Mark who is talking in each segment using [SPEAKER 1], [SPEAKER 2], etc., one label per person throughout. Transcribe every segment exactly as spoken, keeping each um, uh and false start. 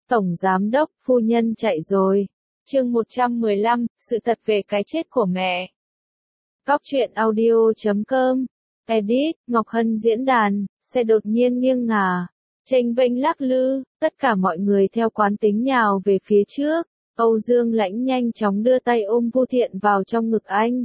[SPEAKER 1] Tổng giám đốc, phu nhân chạy rồi. Chương một trăm mười lăm, sự thật về cái chết của mẹ. Góc truyện audio chấm com. Edit, Ngọc Hân diễn đàn, xe đột nhiên nghiêng ngả, chênh vênh lắc lư, tất cả mọi người theo quán tính nhào về phía trước. Âu Dương Lãnh nhanh chóng đưa tay ôm Vu Thiện vào trong ngực anh,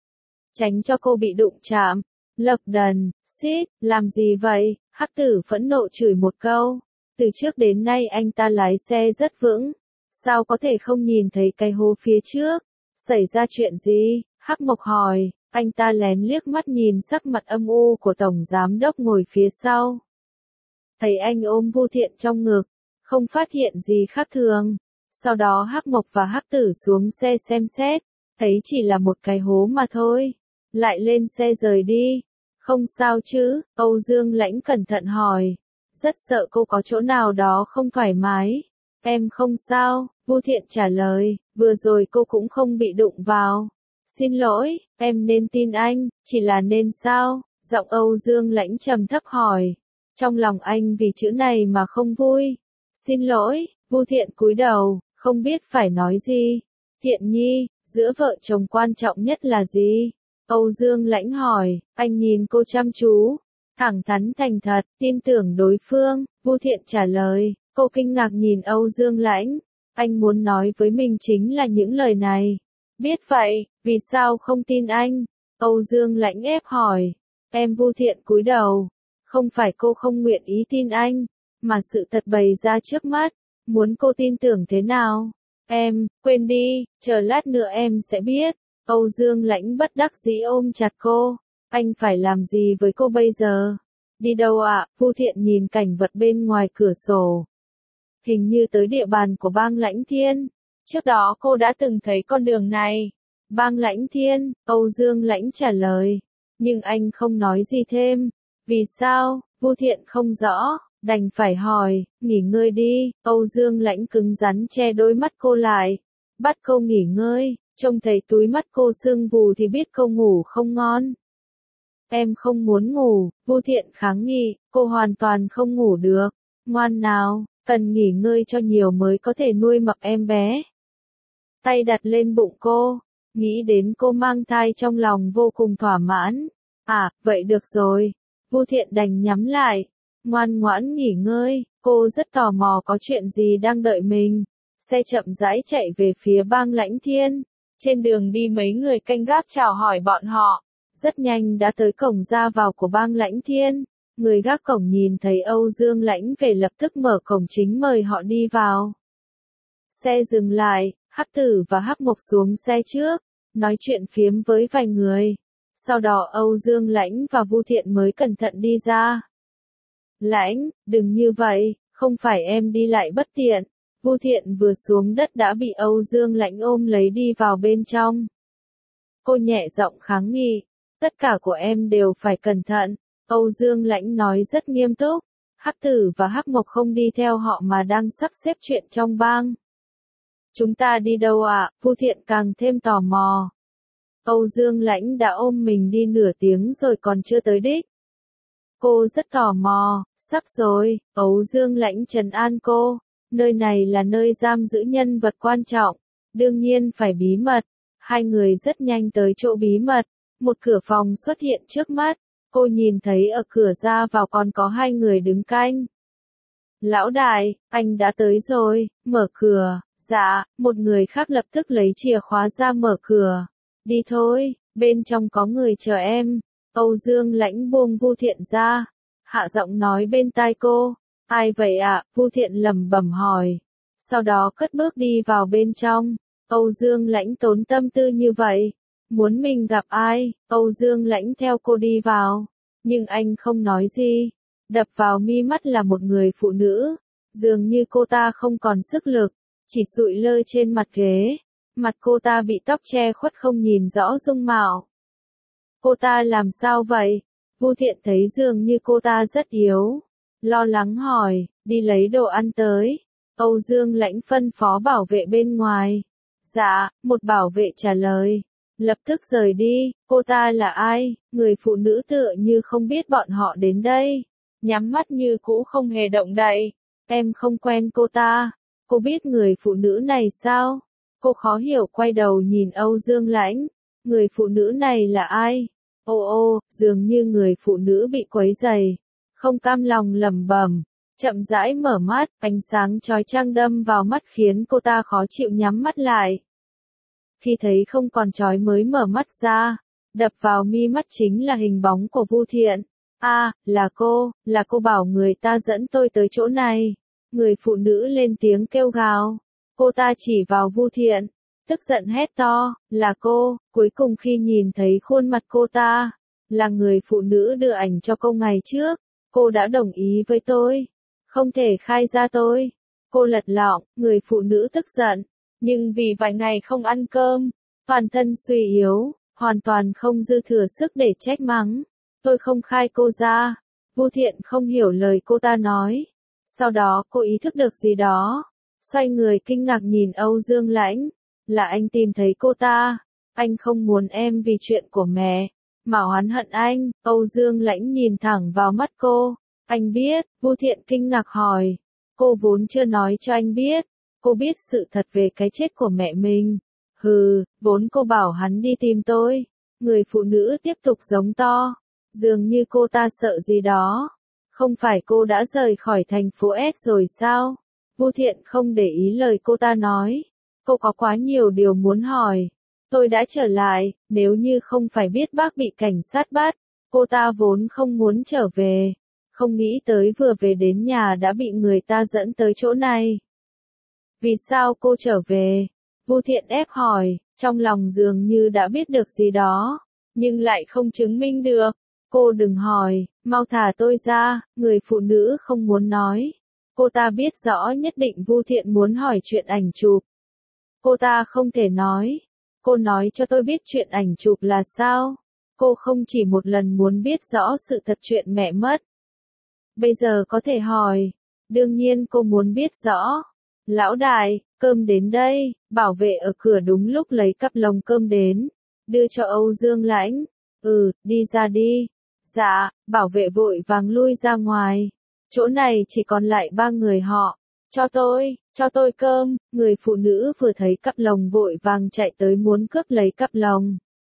[SPEAKER 1] tránh cho cô bị đụng chạm. Lộc đần, xít, làm gì vậy? Hắc Tử phẫn nộ chửi một câu. Từ trước đến nay anh ta lái xe rất vững, sao có thể không nhìn thấy cái hố phía trước? Xảy ra chuyện gì? Hắc Mộc hỏi. Anh ta lén liếc mắt nhìn sắc mặt âm u của tổng giám đốc ngồi phía sau. Thấy anh ôm Vu Thiện trong ngực, không phát hiện gì khác thường. Sau đó Hắc Mộc và Hắc Tử xuống xe xem xét, thấy chỉ là một cái hố mà thôi. Lại lên xe rời đi. Không sao chứ? Âu Dương Lãnh cẩn thận hỏi. Rất sợ cô có chỗ nào đó không thoải mái. Em không sao, Vu Thiện trả lời, vừa rồi cô cũng không bị đụng vào. Xin lỗi, em nên tin anh, chỉ là nên sao? Giọng Âu Dương Lãnh trầm thấp hỏi. Trong lòng anh vì chữ này mà không vui. Xin lỗi, Vu Thiện cúi đầu, không biết phải nói gì. Thiện Nhi, giữa vợ chồng quan trọng nhất là gì? Âu Dương Lãnh hỏi, anh nhìn cô chăm chú, thẳng thắn thành thật, tin tưởng đối phương. Vu Thiện trả lời. Cô kinh ngạc nhìn Âu Dương Lãnh. Anh muốn nói với mình chính là những lời này. Biết vậy, vì sao không tin anh? Âu Dương Lãnh ép hỏi. Em Vu Thiện cúi đầu. Không phải cô không nguyện ý tin anh, mà sự thật bày ra trước mắt. Muốn cô tin tưởng thế nào? Em, quên đi, chờ lát nữa em sẽ biết. Âu Dương Lãnh bất đắc dĩ ôm chặt cô. Anh phải làm gì với cô bây giờ? Đi đâu ạ? À? Vu Thiện nhìn cảnh vật bên ngoài cửa sổ. Hình như tới địa bàn của bang Lãnh Thiên. Trước đó cô đã từng thấy con đường này. Bang Lãnh Thiên, Âu Dương Lãnh trả lời. Nhưng anh không nói gì thêm. Vì sao? Vu Thiện không rõ, đành phải hỏi. Nghỉ ngơi đi. Âu Dương Lãnh cứng rắn che đôi mắt cô lại. Bắt cô nghỉ ngơi. Trông thấy túi mắt cô sưng vù thì biết cô ngủ không ngon. Em không muốn ngủ. Vu Thiện kháng nghị. Cô hoàn toàn không ngủ được. Ngoan nào, cần nghỉ ngơi cho nhiều mới có thể nuôi mập em bé. Tay đặt lên bụng cô. Nghĩ đến cô mang thai trong lòng vô cùng thỏa mãn. À, vậy được rồi. Vu Thiện đành nhắm lại. Ngoan ngoãn nghỉ ngơi. Cô rất tò mò có chuyện gì đang đợi mình. Xe chậm rãi chạy về phía bang Lãnh Thiên. Trên đường đi mấy người canh gác chào hỏi bọn họ. Rất nhanh đã tới cổng ra vào của bang Lãnh Thiên. Người gác cổng nhìn thấy Âu Dương Lãnh về lập tức mở cổng chính mời họ đi vào. Xe dừng lại, Hắc Tử và Hắc Mộc xuống xe trước, nói chuyện phiếm với vài người. Sau đó Âu Dương Lãnh và Vu Thiện mới cẩn thận đi ra. Lãnh, đừng như vậy, không phải em đi lại bất tiện. Vu Thiện vừa xuống đất đã bị Âu Dương Lãnh ôm lấy đi vào bên trong. Cô nhẹ giọng kháng nghị, tất cả của em đều phải cẩn thận. Âu Dương Lãnh nói rất nghiêm túc. Hắc Tử và Hắc Mộc không đi theo họ mà đang sắp xếp chuyện trong bang. Chúng ta đi đâu ạ? À? Vu Thiện càng thêm tò mò. Âu Dương Lãnh đã ôm mình đi nửa tiếng rồi còn chưa tới đích. Cô rất tò mò. Sắp rồi. Âu Dương Lãnh trấn an cô. Nơi này là nơi giam giữ nhân vật quan trọng. Đương nhiên phải bí mật. Hai người rất nhanh tới chỗ bí mật. Một cửa phòng xuất hiện trước mắt. Cô nhìn thấy ở cửa ra vào còn có hai người đứng canh. Lão đại, anh đã tới rồi, mở cửa. Dạ, một người khác lập tức lấy chìa khóa ra mở cửa. Đi thôi, bên trong có người chờ em. Âu Dương Lãnh buông Vu Thiện ra. Hạ giọng nói bên tai cô. Ai vậy ạ? À? Vu Thiện lẩm bẩm hỏi. Sau đó cất bước đi vào bên trong. Âu Dương Lãnh tốn tâm tư như vậy. Muốn mình gặp ai? Âu Dương Lãnh theo cô đi vào. Nhưng anh không nói gì. Đập vào mi mắt là một người phụ nữ. Dường như cô ta không còn sức lực. Chỉ sụi lơ trên mặt ghế. Mặt cô ta bị tóc che khuất không nhìn rõ dung mạo. Cô ta làm sao vậy? Vu Thiện thấy dường như cô ta rất yếu. Lo lắng hỏi, đi lấy đồ ăn tới. Âu Dương Lãnh phân phó bảo vệ bên ngoài. Dạ, một bảo vệ trả lời. Lập tức rời đi. Cô ta là ai? Người phụ nữ tựa như không biết bọn họ đến đây. Nhắm mắt như cũ không hề động đậy. Em không quen cô ta. Cô biết người phụ nữ này sao? Cô khó hiểu quay đầu nhìn Âu Dương Lãnh. Người phụ nữ này là ai? Ô ô, dường như người phụ nữ bị quấy rầy. Không cam lòng lẩm bẩm, chậm rãi mở mắt, ánh sáng chói chang đâm vào mắt khiến cô ta khó chịu nhắm mắt lại. Khi thấy không còn chói mới mở mắt ra, đập vào mi mắt chính là hình bóng của Vu Thiện. A, à, là cô, là cô bảo người ta dẫn tôi tới chỗ này. Người phụ nữ lên tiếng kêu gào. Cô ta chỉ vào Vu Thiện, tức giận hét to, là cô. Cuối cùng khi nhìn thấy khuôn mặt cô ta, là người phụ nữ đưa ảnh cho cô ngày trước, cô đã đồng ý với tôi, không thể khai ra tôi. Cô lật lọng, người phụ nữ tức giận, nhưng vì vài ngày không ăn cơm, toàn thân suy yếu, hoàn toàn không dư thừa sức để trách mắng. Tôi không khai cô ra. Vu Thiện không hiểu lời cô ta nói. Sau đó cô ý thức được gì đó, xoay người kinh ngạc nhìn Âu Dương Lãnh. Là anh tìm thấy cô ta. Anh không muốn em vì chuyện của mẹ mà oán hận anh. Âu Dương Lãnh nhìn thẳng vào mắt cô. Anh biết. Vu Thiện kinh ngạc hỏi. Cô vốn chưa nói cho anh biết. Cô biết sự thật về cái chết của mẹ mình. Hừ, vốn cô bảo hắn đi tìm tôi. Người phụ nữ tiếp tục giống to. Dường như cô ta sợ gì đó. Không phải cô đã rời khỏi thành phố S rồi sao? Vu Thiện không để ý lời cô ta nói. Cô có quá nhiều điều muốn hỏi. Tôi đã trở lại, nếu như không phải biết bác bị cảnh sát bắt, cô ta vốn không muốn trở về. Không nghĩ tới vừa về đến nhà đã bị người ta dẫn tới chỗ này. Vì sao cô trở về? Vu Thiện ép hỏi, trong lòng dường như đã biết được gì đó, nhưng lại không chứng minh được. Cô đừng hỏi, mau thả tôi ra. Người phụ nữ không muốn nói. Cô ta biết rõ nhất định Vu Thiện muốn hỏi chuyện ảnh chụp. Cô ta không thể nói. Cô nói cho tôi biết chuyện ảnh chụp là sao. Cô không chỉ một lần muốn biết rõ sự thật chuyện mẹ mất. Bây giờ có thể hỏi. Đương nhiên cô muốn biết rõ. Lão đại, cơm đến đây. Bảo vệ ở cửa đúng lúc lấy cặp lồng cơm đến. Đưa cho Âu Dương Lãnh. Ừ, đi ra đi. Dạ, bảo vệ vội vàng lui ra ngoài. Chỗ này chỉ còn lại ba người họ. Cho tôi, cho tôi cơm. Người phụ nữ vừa thấy cặp lồng vội vàng chạy tới muốn cướp lấy cặp lồng.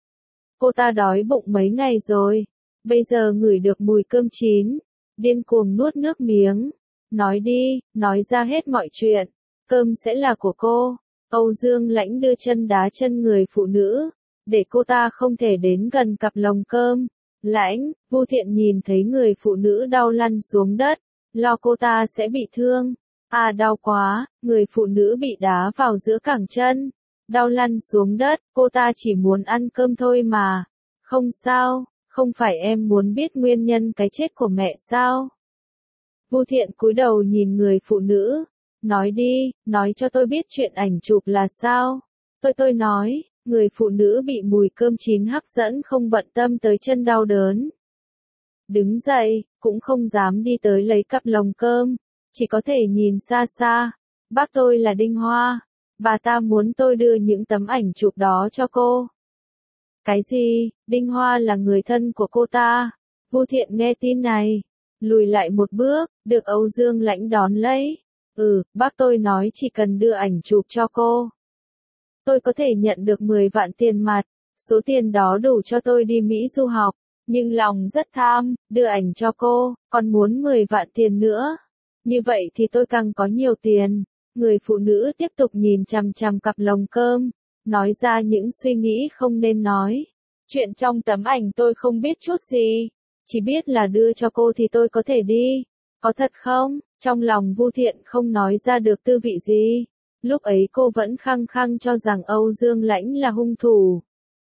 [SPEAKER 1] Cô ta đói bụng mấy ngày rồi. Bây giờ ngửi được mùi cơm chín. Điên cuồng nuốt nước miếng. Nói đi, nói ra hết mọi chuyện. Cơm sẽ là của cô. Âu Dương Lãnh đưa chân đá chân người phụ nữ, để cô ta không thể đến gần cặp lồng cơm. Lãnh, Vu Thiện nhìn thấy người phụ nữ đau lăn xuống đất, lo cô ta sẽ bị thương. À đau quá, người phụ nữ bị đá vào giữa cẳng chân, đau lăn xuống đất, cô ta chỉ muốn ăn cơm thôi mà. Không sao, không phải em muốn biết nguyên nhân cái chết của mẹ sao? Vu Thiện cúi đầu nhìn người phụ nữ, nói đi, nói cho tôi biết chuyện ảnh chụp là sao. Tôi tôi nói. Người phụ nữ bị mùi cơm chín hấp dẫn không bận tâm tới chân đau đớn. Đứng dậy, cũng không dám đi tới lấy cặp lồng cơm, chỉ có thể nhìn xa xa. Bác tôi là Đinh Hoa, bà ta muốn tôi đưa những tấm ảnh chụp đó cho cô. Cái gì? Đinh Hoa là người thân của cô ta. Vu Thiện nghe tin này, lùi lại một bước, được Âu Dương Lãnh đón lấy. Ừ, bác tôi nói chỉ cần đưa ảnh chụp cho cô, tôi có thể nhận được mười vạn tiền mặt, số tiền đó đủ cho tôi đi Mỹ du học, nhưng lòng rất tham, đưa ảnh cho cô, còn muốn mười vạn tiền nữa. Như vậy thì tôi càng có nhiều tiền. Người phụ nữ tiếp tục nhìn chằm chằm cặp lồng cơm, nói ra những suy nghĩ không nên nói. Chuyện trong tấm ảnh tôi không biết chút gì, chỉ biết là đưa cho cô thì tôi có thể đi. Có thật không? Trong lòng Vu Thiện không nói ra được tư vị gì. Lúc ấy cô vẫn khăng khăng cho rằng Âu Dương Lãnh là hung thủ.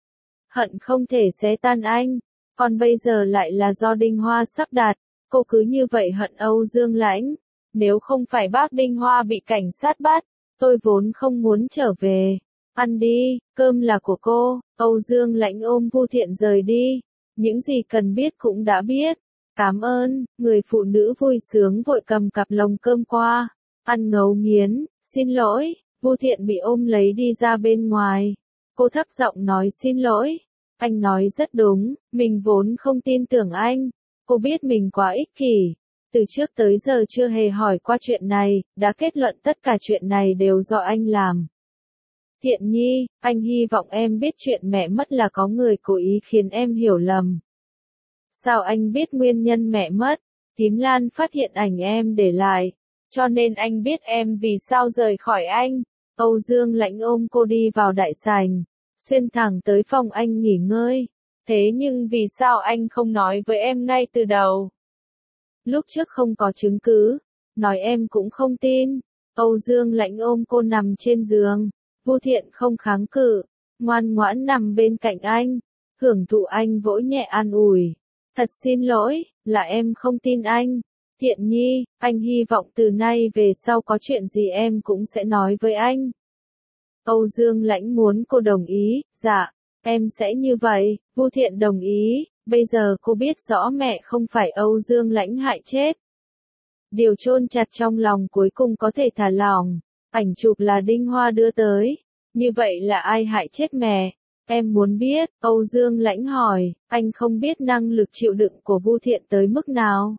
[SPEAKER 1] Hận không thể xé tan anh, còn bây giờ lại là do Đinh Hoa sắp đặt, cô cứ như vậy hận Âu Dương Lãnh. Nếu không phải bác Đinh Hoa bị cảnh sát bắt, tôi vốn không muốn trở về. Ăn đi, cơm là của cô. Âu Dương Lãnh ôm Vu Thiện rời đi. Những gì cần biết cũng đã biết. Cảm ơn. Người phụ nữ vui sướng vội cầm cặp lồng cơm qua, ăn ngấu nghiến. Xin lỗi. Vu Thiện bị ôm lấy đi ra bên ngoài. Cô thấp giọng nói xin lỗi. Anh nói rất đúng, mình vốn không tin tưởng anh. Cô biết mình quá ích kỷ, từ trước tới giờ chưa hề hỏi qua chuyện này, đã kết luận tất cả chuyện này đều do anh làm. Thiện Nhi, anh hy vọng em biết chuyện mẹ mất là có người cố ý khiến em hiểu lầm. Sao anh biết nguyên nhân mẹ mất? Thím Lan phát hiện ảnh em để lại, cho nên anh biết em vì sao rời khỏi anh. Âu Dương Lãnh ôm cô đi vào đại sảnh, xuyên thẳng tới phòng anh nghỉ ngơi. Thế nhưng vì sao anh không nói với em ngay từ đầu? Lúc trước không có chứng cứ, nói em cũng không tin. Âu Dương Lãnh ôm cô nằm trên giường, Vu Thiện không kháng cự, ngoan ngoãn nằm bên cạnh anh, hưởng thụ anh vỗ nhẹ an ủi. Thật xin lỗi, là em không tin anh. Thiện Nhi, anh hy vọng từ nay về sau có chuyện gì em cũng sẽ nói với anh. Âu Dương Lãnh muốn cô đồng ý, dạ, em sẽ như vậy. Vu Thiện đồng ý, bây giờ cô biết rõ mẹ không phải Âu Dương Lãnh hại chết. Điều chôn chặt trong lòng cuối cùng có thể thả lỏng, ảnh chụp là Đinh Hoa đưa tới, như vậy là ai hại chết mẹ? Em muốn biết, Âu Dương Lãnh hỏi, anh không biết năng lực chịu đựng của Vu Thiện tới mức nào.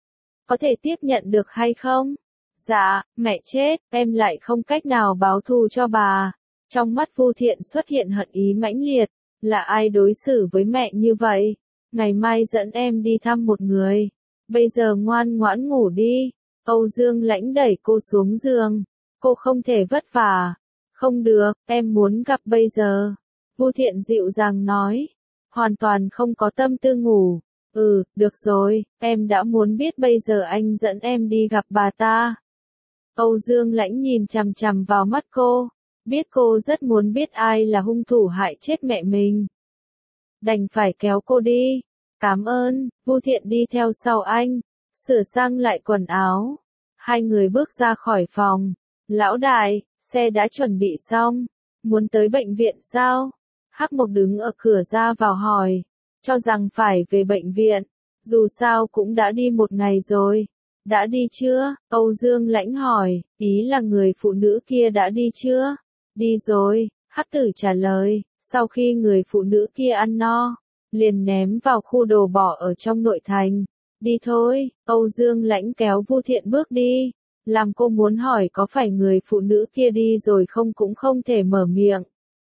[SPEAKER 1] Có thể tiếp nhận được hay không? Dạ, mẹ chết, em lại không cách nào báo thù cho bà. Trong mắt Vu Thiện xuất hiện hận ý mãnh liệt, là ai đối xử với mẹ như vậy? Ngày mai dẫn em đi thăm một người. Bây giờ ngoan ngoãn ngủ đi. Âu Dương Lãnh đẩy cô xuống giường. Cô không thể vất vả. Không được, em muốn gặp bây giờ. Vu Thiện dịu dàng nói. Hoàn toàn không có tâm tư ngủ. Ừ, được rồi, em đã muốn biết bây giờ anh dẫn em đi gặp bà ta. Âu Dương Lãnh nhìn chằm chằm vào mắt cô. Biết cô rất muốn biết ai là hung thủ hại chết mẹ mình. Đành phải kéo cô đi. Cảm ơn, Vu Thiện đi theo sau anh. Sửa sang lại quần áo. Hai người bước ra khỏi phòng. Lão đại, xe đã chuẩn bị xong. Muốn tới bệnh viện sao? Hắc Mộc đứng ở cửa ra vào hỏi. Cho rằng phải về bệnh viện. Dù sao cũng đã đi một ngày rồi. Đã đi chưa? Âu Dương Lãnh hỏi. Ý là người phụ nữ kia đã đi chưa? Đi rồi, Hắc Tử trả lời. Sau khi người phụ nữ kia ăn no, liền ném vào khu đồ bỏ ở trong nội thành. Đi thôi, Âu Dương Lãnh kéo Vu Thiện bước đi. Làm cô muốn hỏi có phải người phụ nữ kia đi rồi không cũng không thể mở miệng.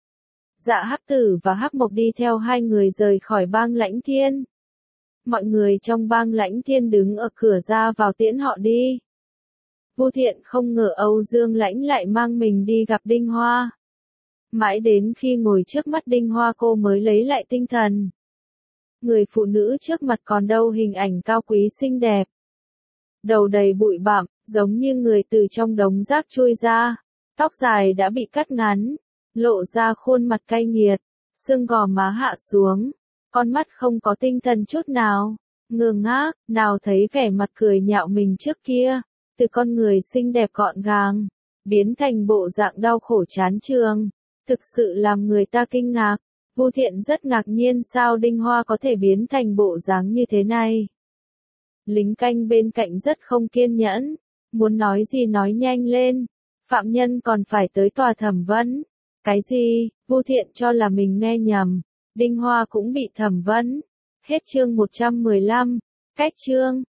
[SPEAKER 1] Dạ Hắc Tử và Hắc Mộc đi theo hai người rời khỏi bang Lãnh Thiên. Mọi người trong bang Lãnh Thiên đứng ở cửa ra vào tiễn họ đi. Vu Thiện không ngờ Âu Dương Lãnh lại mang mình đi gặp Đinh Hoa. Mãi đến khi ngồi trước mắt Đinh Hoa cô mới lấy lại tinh thần. Người phụ nữ trước mặt còn đâu hình ảnh cao quý xinh đẹp. Đầu đầy bụi bặm, giống như người từ trong đống rác chui ra. Tóc dài đã bị cắt ngắn, lộ ra khuôn mặt cay nghiệt, xương gò má hạ xuống, con mắt không có tinh thần chút nào, ngơ ngác, nào thấy vẻ mặt cười nhạo mình trước kia, từ con người xinh đẹp gọn gàng, biến thành bộ dạng đau khổ chán chường, thực sự làm người ta kinh ngạc. Vu Thiện rất ngạc nhiên sao Đinh Hoa có thể biến thành bộ dáng như thế này. Lính canh bên cạnh rất không kiên nhẫn, muốn nói gì nói nhanh lên, phạm nhân còn phải tới tòa thẩm vấn. Cái gì? Vu Thiện cho là mình nghe nhầm, Đinh Hoa cũng bị thẩm vấn. Hết chương một trăm mười lăm, cách chương.